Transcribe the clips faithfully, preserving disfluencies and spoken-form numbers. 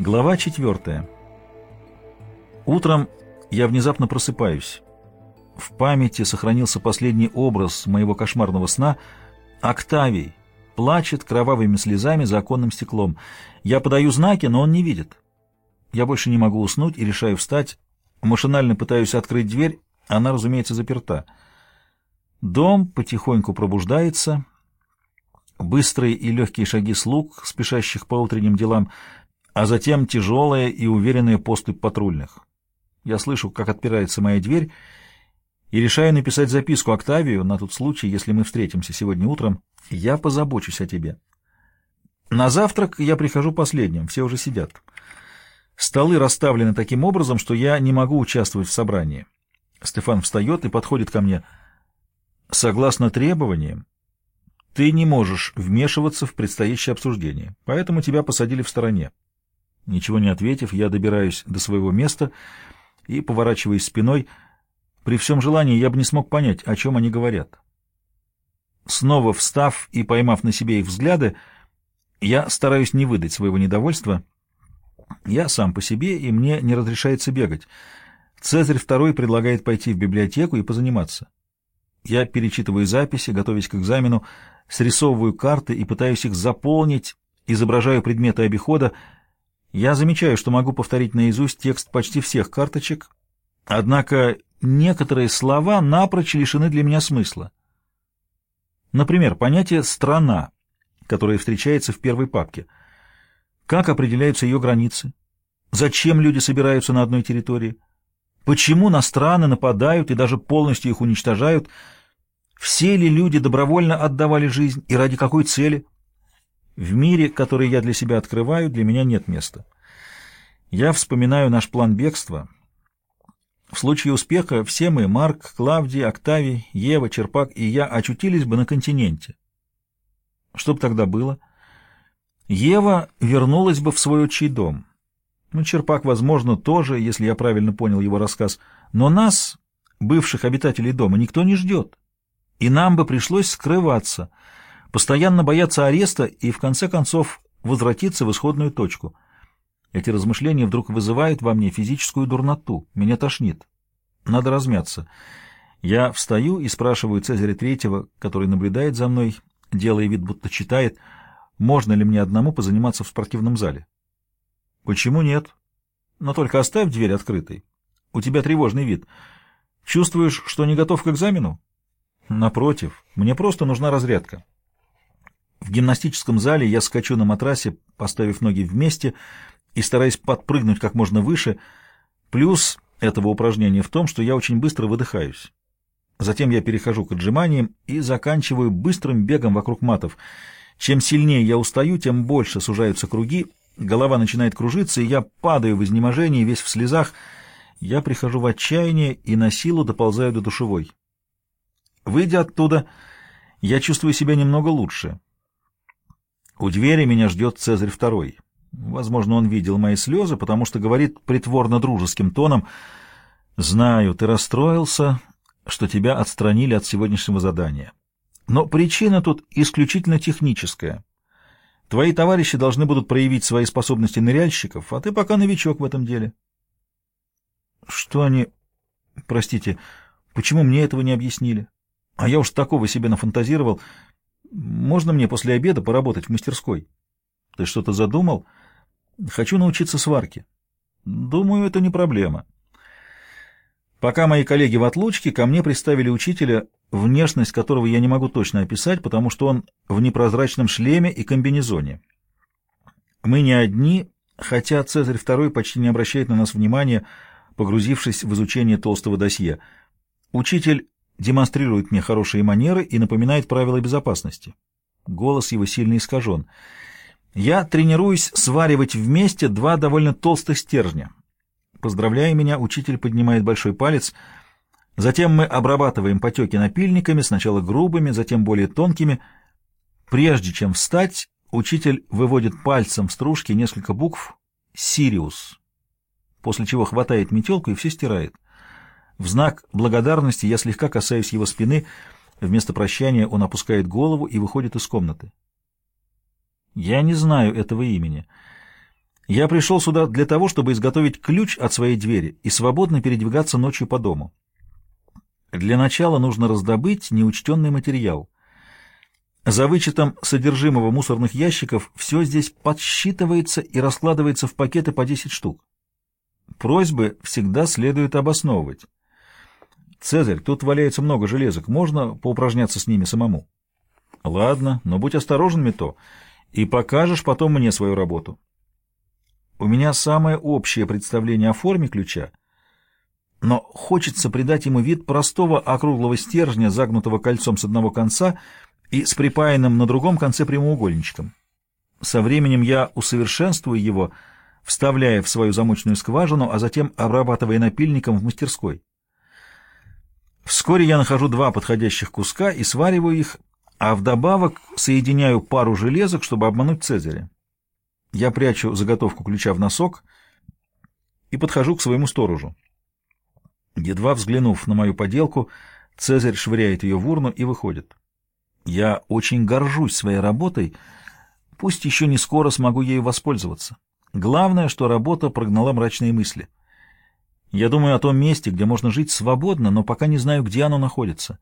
Глава четвертая. Утром я внезапно просыпаюсь. В памяти сохранился последний образ моего кошмарного сна. Октавий плачет кровавыми слезами за оконным стеклом. Я подаю знаки, но он не видит. Я больше не могу уснуть и решаю встать. Машинально пытаюсь открыть дверь, она, разумеется, заперта. Дом потихоньку пробуждается. Быстрые и легкие шаги слуг, спешащих по утренним делам, а затем тяжелая и уверенная поступь патрульных. Я слышу, как отпирается моя дверь, и решаю написать записку Октавию на тот случай, если мы встретимся сегодня утром. Я позабочусь о тебе. На завтрак я прихожу последним, все уже сидят. Столы расставлены таким образом, что я не могу участвовать в собрании. Стефан встает и подходит ко мне. Согласно требованиям, ты не можешь вмешиваться в предстоящее обсуждение, поэтому тебя посадили в стороне. Ничего не ответив, я добираюсь до своего места и поворачиваюсь спиной. При всем желании я бы не смог понять, о чем они говорят. Снова встав и поймав на себе их взгляды, я стараюсь не выдать своего недовольства. Я сам по себе, и мне не разрешается бегать. Цезарь второй предлагает пойти в библиотеку и позаниматься. Я перечитываю записи, готовясь к экзамену, срисовываю карты и пытаюсь их заполнить, изображаю предметы обихода. Я замечаю, что могу повторить наизусть текст почти всех карточек, однако некоторые слова напрочь лишены для меня смысла. Например, понятие «страна», которое встречается в первой папке. Как определяются ее границы? Зачем люди собираются на одной территории? Почему на страны нападают и даже полностью их уничтожают? Все ли люди добровольно отдавали жизнь и ради какой цели? В мире, который я для себя открываю, для меня нет места. Я вспоминаю наш план бегства. В случае успеха все мы, Марк, Клавдий, Октавий, Ева, Черпак и я, очутились бы на континенте. Что бы тогда было? Ева вернулась бы в свой отчий дом. Ну, Черпак, возможно, тоже, если я правильно понял его рассказ. Но нас, бывших обитателей дома, никто не ждет. И нам бы пришлось скрываться, постоянно бояться ареста и, в конце концов, возвратиться в исходную точку. Эти размышления вдруг вызывают во мне физическую дурноту. Меня тошнит. Надо размяться. Я встаю и спрашиваю Цезаря Третьего, который наблюдает за мной, делая вид, будто читает, можно ли мне одному позаниматься в спортивном зале. Почему нет? Но только оставь дверь открытой. У тебя тревожный вид. Чувствуешь, что не готов к экзамену? Напротив, мне просто нужна разрядка. В гимнастическом зале я скачу на матрасе, поставив ноги вместе и стараясь подпрыгнуть как можно выше. Плюс этого упражнения в том, что я очень быстро выдыхаюсь. Затем я перехожу к отжиманиям и заканчиваю быстрым бегом вокруг матов. Чем сильнее я устаю, тем больше сужаются круги, голова начинает кружиться, и я падаю в изнеможении, весь в слезах. Я прихожу в отчаяние и на силу доползаю до душевой. Выйдя оттуда, я чувствую себя немного лучше. У двери меня ждет Цезарь Второй. Возможно, он видел мои слезы, потому что говорит притворно-дружеским тоном: «Знаю, ты расстроился, что тебя отстранили от сегодняшнего задания. Но причина тут исключительно техническая. Твои товарищи должны будут проявить свои способности ныряльщиков, а ты пока новичок в этом деле». Что они... Простите, почему мне этого не объяснили? А я уж такого себе нафантазировал. Можно мне после обеда поработать в мастерской? Ты что-то задумал? Хочу научиться сварке. Думаю, это не проблема. Пока мои коллеги в отлучке, ко мне приставили учителя, внешность которого я не могу точно описать, потому что он в непрозрачном шлеме и комбинезоне. Мы не одни, хотя Цезарь Второй почти не обращает на нас внимания, погрузившись в изучение толстого досье. Учитель демонстрирует мне хорошие манеры и напоминает правила безопасности. Голос его сильно искажен. Я тренируюсь сваривать вместе два довольно толстых стержня. Поздравляя меня, учитель поднимает большой палец. Затем мы обрабатываем потеки напильниками, сначала грубыми, затем более тонкими. Прежде чем встать, учитель выводит пальцем в стружке несколько букв «Сириус», после чего хватает метелку и все стирает. В знак благодарности я слегка касаюсь его спины. Вместо прощания он опускает голову и выходит из комнаты. Я не знаю этого имени. Я пришел сюда для того, чтобы изготовить ключ от своей двери и свободно передвигаться ночью по дому. Для начала нужно раздобыть неучтенный материал. За вычетом содержимого мусорных ящиков все здесь подсчитывается и раскладывается в пакеты по десять штук. Просьбы всегда следует обосновывать. «Цезарь, тут валяется много железок, можно поупражняться с ними самому?» «Ладно, но будь осторожен, Мито, и покажешь потом мне свою работу». У меня самое общее представление о форме ключа, но хочется придать ему вид простого округлого стержня, загнутого кольцом с одного конца и с припаянным на другом конце прямоугольничком. Со временем я усовершенствую его, вставляя в свою замочную скважину, а затем обрабатывая напильником в мастерской. Вскоре я нахожу два подходящих куска и свариваю их, а вдобавок соединяю пару железок, чтобы обмануть Цезаря. Я прячу заготовку ключа в носок и подхожу к своему сторожу. Едва взглянув на мою поделку, Цезарь швыряет ее в урну и выходит. Я очень горжусь своей работой, пусть еще не скоро смогу ею воспользоваться. Главное, что работа прогнала мрачные мысли. Я думаю о том месте, где можно жить свободно, но пока не знаю, где оно находится.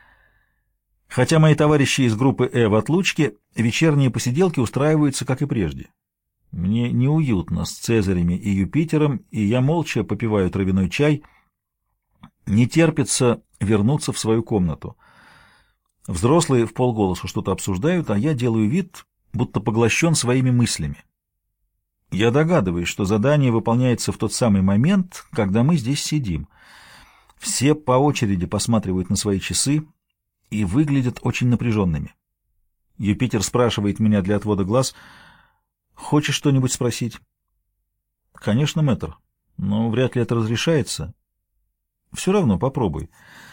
Хотя мои товарищи из группы «Э» в отлучке, вечерние посиделки устраиваются, как и прежде. Мне неуютно с Цезарями и Юпитером, и я молча попиваю травяной чай. Не терпится вернуться в свою комнату. Взрослые вполголоса что-то обсуждают, а я делаю вид, будто поглощен своими мыслями. Я догадываюсь, что задание выполняется в тот самый момент, когда мы здесь сидим. Все по очереди посматривают на свои часы и выглядят очень напряженными. Юпитер спрашивает меня для отвода глаз: «Хочешь что-нибудь спросить?» «Конечно, мэтр, но вряд ли это разрешается. Все равно попробуй.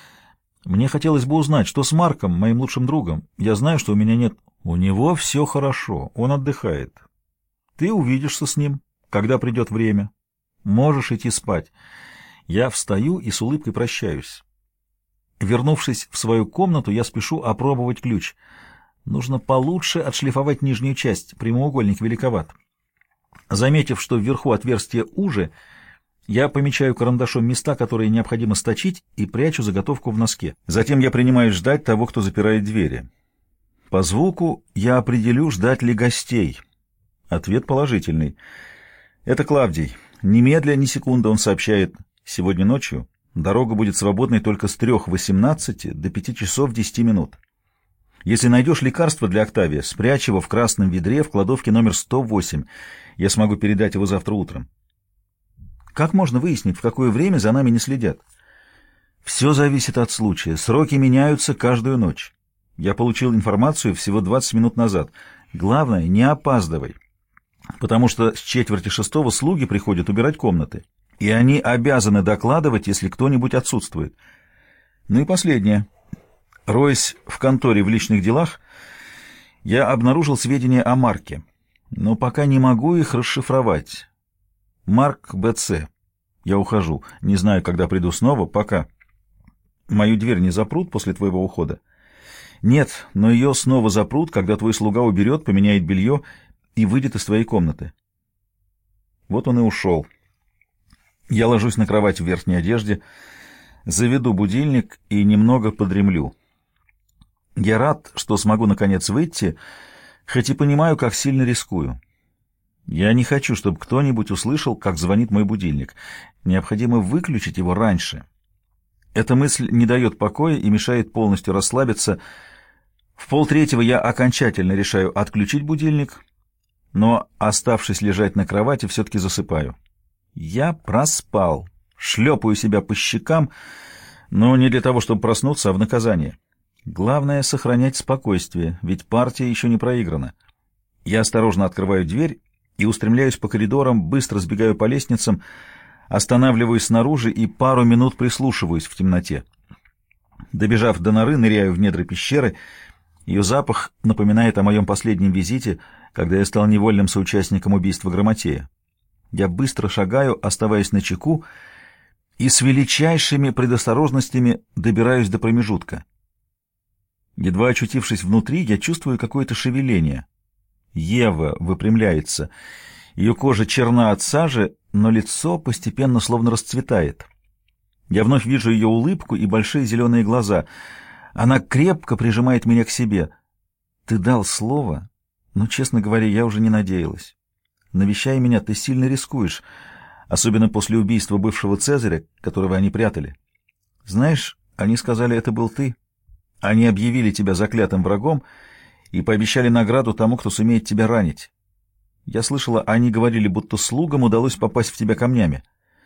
Мне хотелось бы узнать, что с Марком, моим лучшим другом. Я знаю, что у меня нет...» «У него все хорошо, он отдыхает. Ты увидишься с ним, когда придет время. Можешь идти спать». Я встаю и с улыбкой прощаюсь. Вернувшись в свою комнату, я спешу опробовать ключ. Нужно получше отшлифовать нижнюю часть, прямоугольник великоват. Заметив, что вверху отверстие уже, я помечаю карандашом места, которые необходимо сточить, и прячу заготовку в носке. Затем я принимаюсь ждать того, кто запирает двери. По звуку я определю, ждать ли гостей. Ответ положительный. Это Клавдий. Немедля, ни секунды он сообщает: сегодня ночью дорога будет свободной только с трех восемнадцати до пяти часов десяти минут. Если найдешь лекарство для Октавия, спрячь его в красном ведре в кладовке номер сто восемь. Я смогу передать его завтра утром. Как можно выяснить, в какое время за нами не следят? Все зависит от случая. Сроки меняются каждую ночь. Я получил информацию всего двадцать минут назад. Главное, не опаздывай, потому что с четверти шестого слуги приходят убирать комнаты, и они обязаны докладывать, если кто-нибудь отсутствует. Ну и последнее. Роясь в конторе в личных делах, я обнаружил сведения о Марке, но пока не могу их расшифровать. Марк БЦ. Я ухожу. Не знаю, когда приду снова. Пока. Мою дверь не запрут после твоего ухода? Нет, но ее снова запрут, когда твой слуга уберет, поменяет белье и выйдет из твоей комнаты. Вот он и ушел. Я ложусь на кровать в верхней одежде, заведу будильник и немного подремлю. Я рад, что смогу наконец выйти, хоть и понимаю, как сильно рискую. Я не хочу, чтобы кто-нибудь услышал, как звонит мой будильник. Необходимо выключить его раньше. Эта мысль не дает покоя и мешает полностью расслабиться. В полтретьего я окончательно решаю отключить будильник, но, оставшись лежать на кровати, все-таки засыпаю. Я проспал, шлепаю себя по щекам, но не для того, чтобы проснуться, а в наказание. Главное — сохранять спокойствие, ведь партия еще не проиграна. Я осторожно открываю дверь и устремляюсь по коридорам, быстро сбегаю по лестницам, останавливаюсь снаружи и пару минут прислушиваюсь в темноте. Добежав до норы, ныряю в недра пещеры. Ее запах напоминает о моем последнем визите, когда я стал невольным соучастником убийства Грамотея. Я быстро шагаю, оставаясь начеку, и с величайшими предосторожностями добираюсь до промежутка. Едва очутившись внутри, я чувствую какое-то шевеление. Ева выпрямляется, Ее кожа черна от сажи, но лицо постепенно словно расцветает. Я вновь вижу ее улыбку и большие зеленые глаза. Она крепко прижимает меня к себе. Ты дал слово, но, честно говоря, я уже не надеялась. Навещая меня, ты сильно рискуешь, особенно после убийства бывшего Цезаря, которого они прятали. Знаешь, они сказали, это был ты. Они объявили тебя заклятым врагом и пообещали награду тому, кто сумеет тебя ранить. Я слышала, они говорили, будто слугам удалось попасть в тебя камнями.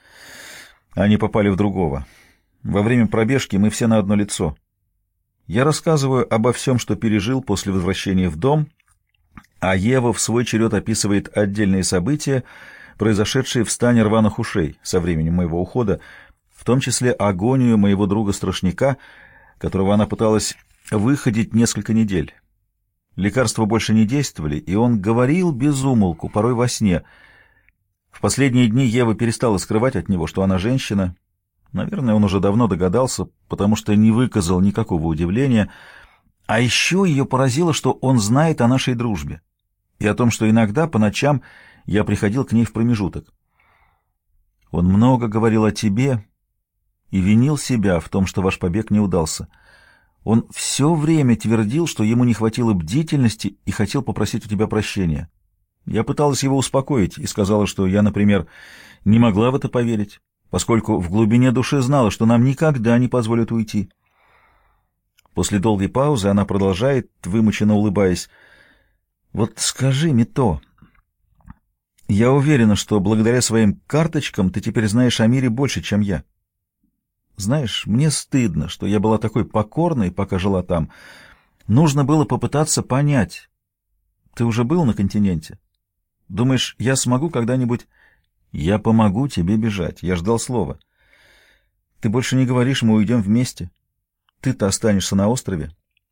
Они попали в другого. Во время пробежки мы все на одно лицо. Я рассказываю обо всем, что пережил после возвращения в дом, а Ева в свой черед описывает отдельные события, произошедшие в стане рваных ушей со времени моего ухода, в том числе агонию моего друга-страшника, которого она пыталась выходить несколько недель. Лекарства больше не действовали, и он говорил без умолку, порой во сне. В последние дни Ева перестала скрывать от него, что она женщина. Наверное, он уже давно догадался, потому что не выказал никакого удивления. А еще ее поразило, что он знает о нашей дружбе и о том, что иногда по ночам я приходил к ней в промежуток. Он много говорил о тебе и винил себя в том, что ваш побег не удался. Он все время твердил, что ему не хватило бдительности и хотел попросить у тебя прощения. Я пыталась его успокоить и сказала, что я, например, не могла в это поверить, поскольку в глубине души знала, что нам никогда не позволят уйти. После долгой паузы она продолжает, вымученно улыбаясь. «Вот скажи мне то. Я уверена, что благодаря своим карточкам ты теперь знаешь о мире больше, чем я. Знаешь, мне стыдно, что я была такой покорной, пока жила там. Нужно было попытаться понять. Ты уже был на континенте? Думаешь, я смогу когда-нибудь...» «Я помогу тебе бежать. Я ждал слова. Ты больше не говоришь, мы уйдем вместе. Ты-то останешься на острове.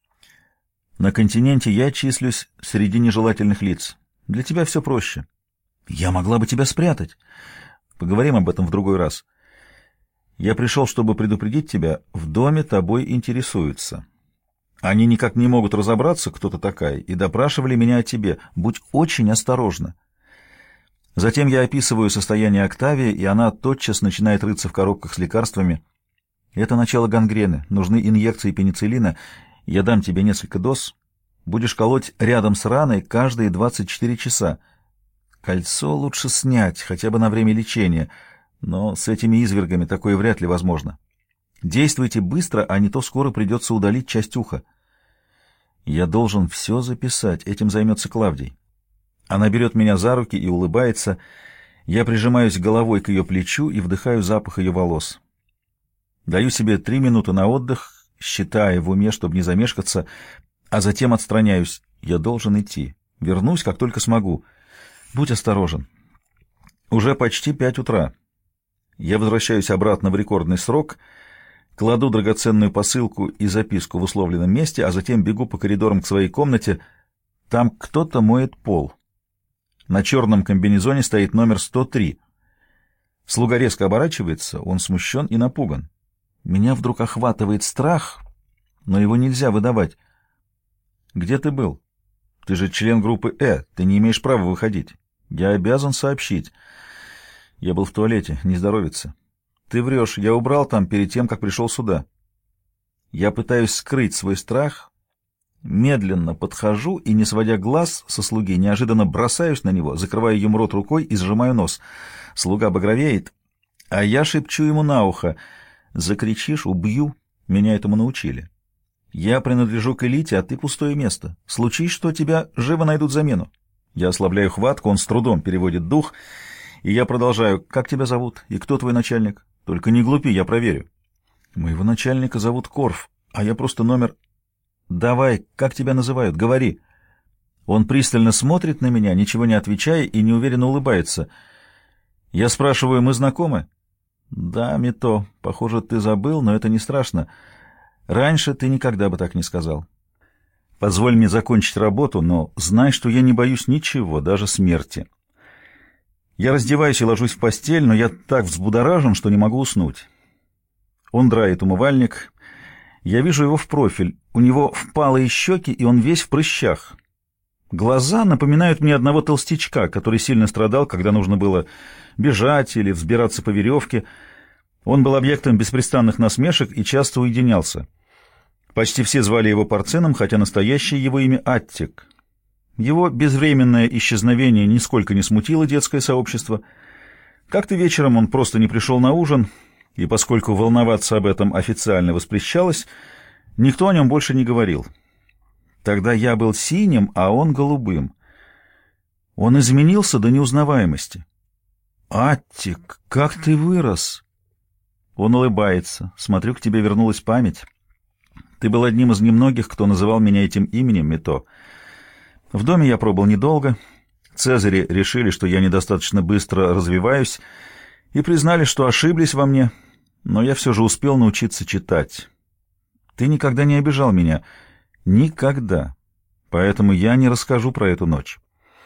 На континенте я числюсь среди нежелательных лиц. Для тебя все проще. Я могла бы тебя спрятать. Поговорим об этом в другой раз. Я пришел, чтобы предупредить тебя, в доме тобой интересуются. Они никак не могут разобраться, кто ты такая, и допрашивали меня о тебе. Будь очень осторожна». Затем я описываю состояние Октавии, и она тотчас начинает рыться в коробках с лекарствами. Это начало гангрены. Нужны инъекции пенициллина. Я дам тебе несколько доз. Будешь колоть рядом с раной каждые двадцать четыре часа. Кольцо лучше снять, хотя бы на время лечения, но с этими извергами такое вряд ли возможно. Действуйте быстро, а не то скоро придется удалить часть уха. Я должен все записать, этим займется Клавдий. Она берет меня за руки и улыбается. Я прижимаюсь головой к ее плечу и вдыхаю запах ее волос. Даю себе три минуты на отдых, считая в уме, чтобы не замешкаться, а затем отстраняюсь. Я должен идти. Вернусь, как только смогу. Будь осторожен. Уже почти пять утра. Я возвращаюсь обратно в рекордный срок, кладу драгоценную посылку и записку в условленном месте, а затем бегу по коридорам к своей комнате. Там кто-то моет пол. На черном комбинезоне стоит номер сто три. Слуга резко оборачивается, он смущен и напуган. Меня вдруг охватывает страх, но его нельзя выдавать. «Где ты был? Ты же член группы «Э», ты не имеешь права выходить. Я обязан сообщить. Я был в туалете, не здоровится. Ты врешь, я убрал там перед тем, как пришел сюда». Я пытаюсь скрыть свой страх, медленно подхожу и, не сводя глаз со слуги, неожиданно бросаюсь на него, закрываю ему рот рукой и сжимаю нос. Слуга багровеет, а я шепчу ему на ухо: «Закричишь — убью, меня этому научили. Я принадлежу к элите, а ты пустое место. Случись что, тебя живо найдут замену». Я ослабляю хватку, он с трудом переводит дух, и я продолжаю: «Как тебя зовут? И кто твой начальник? Только не глупи, я проверю». «Моего начальника зовут Корф, а я просто номер...» «Давай, как тебя называют? Говори». Он пристально смотрит на меня, ничего не отвечая, и неуверенно улыбается. Я спрашиваю: «Мы знакомы?» «Да, Мито, похоже, ты забыл, но это не страшно. Раньше ты никогда бы так не сказал. Позволь мне закончить работу, но знай, что я не боюсь ничего, даже смерти». Я раздеваюсь и ложусь в постель, но я так взбудоражен, что не могу уснуть. Он драит умывальник. Я вижу его в профиль. У него впалые щеки, и он весь в прыщах. Глаза напоминают мне одного толстячка, который сильно страдал, когда нужно было бежать или взбираться по веревке. Он был объектом беспрестанных насмешек и часто уединялся. Почти все звали его Порцином, хотя настоящее его имя Аттик. Его безвременное исчезновение нисколько не смутило детское сообщество. Как-то вечером он просто не пришел на ужин, и поскольку волноваться об этом официально воспрещалось, никто о нем больше не говорил. Тогда я был синим, а он голубым. Он изменился до неузнаваемости. «Аттик, как ты вырос!» Он улыбается. Смотрю, к тебе вернулась память. Ты был одним из немногих, кто называл меня этим именем, Мито. В доме я пробыл недолго. Цезари решили, что я недостаточно быстро развиваюсь, и признали, что ошиблись во мне, но я все же успел научиться читать. Ты никогда не обижал меня. Никогда. Поэтому я не расскажу про эту ночь.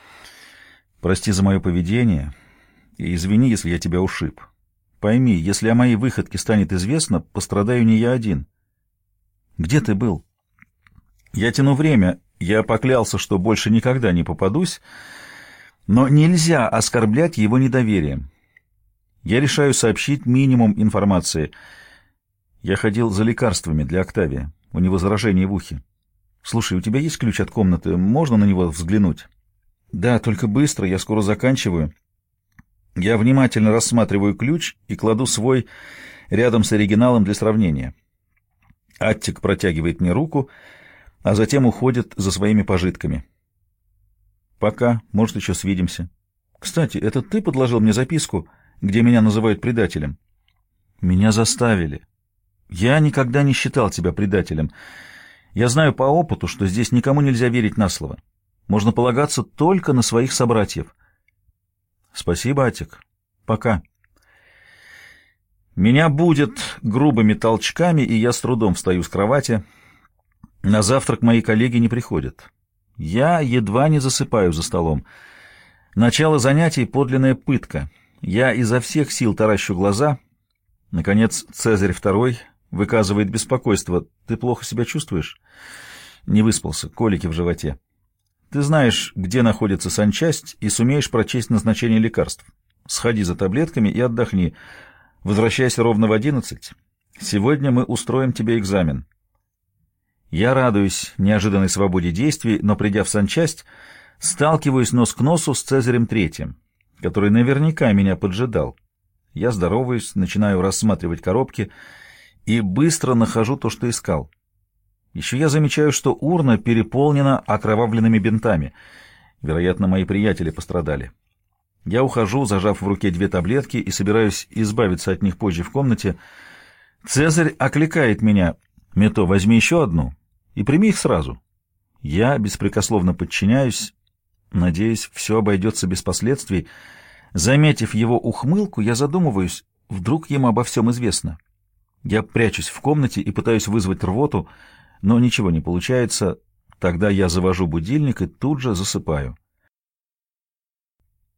Прости за мое поведение и извини, если я тебя ушиб. Пойми, если о моей выходке станет известно, пострадаю не я один. Где ты был? Я тяну время. Я поклялся, что больше никогда не попадусь, но нельзя оскорблять его недоверием. Я решаю сообщить минимум информации. Я ходил за лекарствами для Октавия. У него заражение в ухе. Слушай, у тебя есть ключ от комнаты? Можно на него взглянуть? Да, только быстро, я скоро заканчиваю. Я внимательно рассматриваю ключ и кладу свой рядом с оригиналом для сравнения. Аттик протягивает мне руку, а затем уходит за своими пожитками. Пока, может, еще свидимся. Кстати, это ты подложил мне записку, где меня называют предателем? Меня заставили. Я никогда не считал тебя предателем. Я знаю по опыту, что здесь никому нельзя верить на слово. Можно полагаться только на своих собратьев. Спасибо, Аттик. Пока. Меня будят грубыми толчками, и я с трудом встаю с кровати. На завтрак мои коллеги не приходят. Я едва не засыпаю за столом. Начало занятий — подлинная пытка. Я изо всех сил таращу глаза. Наконец, Цезарь второй выказывает беспокойство. Ты плохо себя чувствуешь? Не выспался, колики в животе. Ты знаешь, где находится санчасть, и сумеешь прочесть назначение лекарств. Сходи за таблетками и отдохни. Возвращайся ровно в одиннадцать. Сегодня мы устроим тебе экзамен. Я радуюсь неожиданной свободе действий, но, придя в санчасть, сталкиваюсь нос к носу с Цезарем Третьим, который наверняка меня поджидал. Я здороваюсь, начинаю рассматривать коробки и быстро нахожу то, что искал. Еще я замечаю, что урна переполнена окровавленными бинтами. Вероятно, мои приятели пострадали. Я ухожу, зажав в руке две таблетки, и собираюсь избавиться от них позже в комнате. Цезарь окликает меня. «Мито, возьми еще одну и прими их сразу». Я беспрекословно подчиняюсь. Надеюсь, все обойдется без последствий. Заметив его ухмылку, я задумываюсь, вдруг ему обо всем известно. Я прячусь в комнате и пытаюсь вызвать рвоту, но ничего не получается. Тогда я завожу будильник и тут же засыпаю.